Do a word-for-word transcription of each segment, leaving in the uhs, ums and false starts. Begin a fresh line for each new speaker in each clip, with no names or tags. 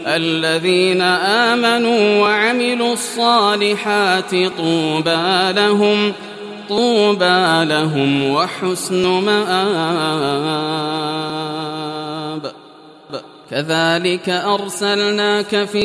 الذين آمنوا وعملوا الصالحات طوبى لهم طوبى لهم وحسن مآب. كذلك أرسلناك في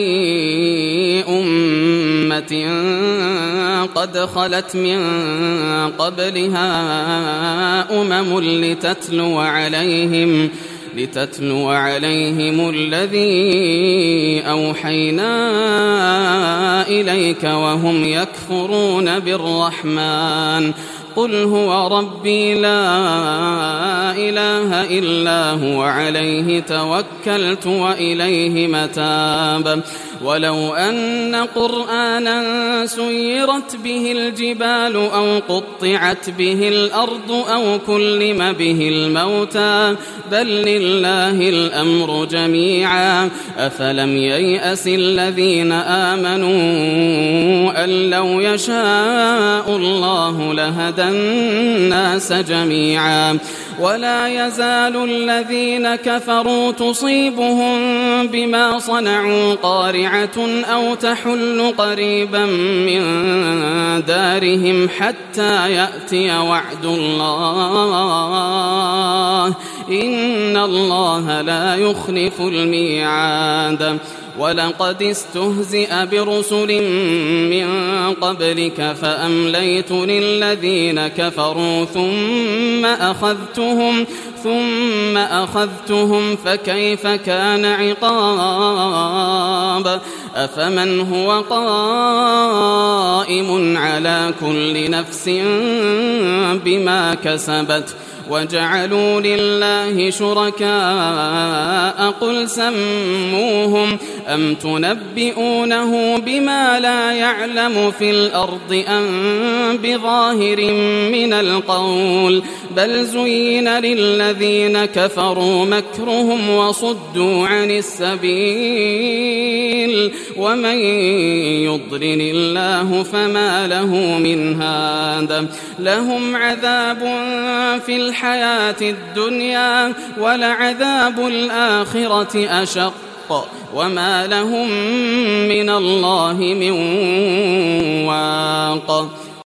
أمة قد خلت من قبلها أمم لتتلو عليهم لتتلو عليهم الذي أوحينا إليك وهم يكفرون بالرحمن قل هو ربي لا إله إلا هو عليه توكلت وإليه متاب. ولو أن قرآنا سيرت به الجبال أو قطعت به الأرض أو كلم به الموتى بل لله الأمر جميعا أفلم ييأس الذين آمنوا أن لو يشاء الله لهدى الناس جميعا. ولا يزال الذين كفروا تصيبهم بما صنعوا قارعة أو تحل قريبا من دارهم حتى يأتي وعد الله إن الله لا يخلف الميعاد. ولقد استهزئ برسل من قبلك فأمليت للذين كفروا ثم أخذتهم ثم أخذتهم فكيف كان عقاب. أفمن هو قائم على كل نفس بما كسبت وجعلوا لله شركاء قل سموهم أم تنبئونه بما لا يعلم في الأرض أم بظاهر من القول بل زين للذين كفروا مكرهم وصدوا عن السبيل ومن يضلل الله فما له من هاد. لهم عذاب في الحياة الدنيا ولعذاب الآخرة أشق وما لهم من الله من واق.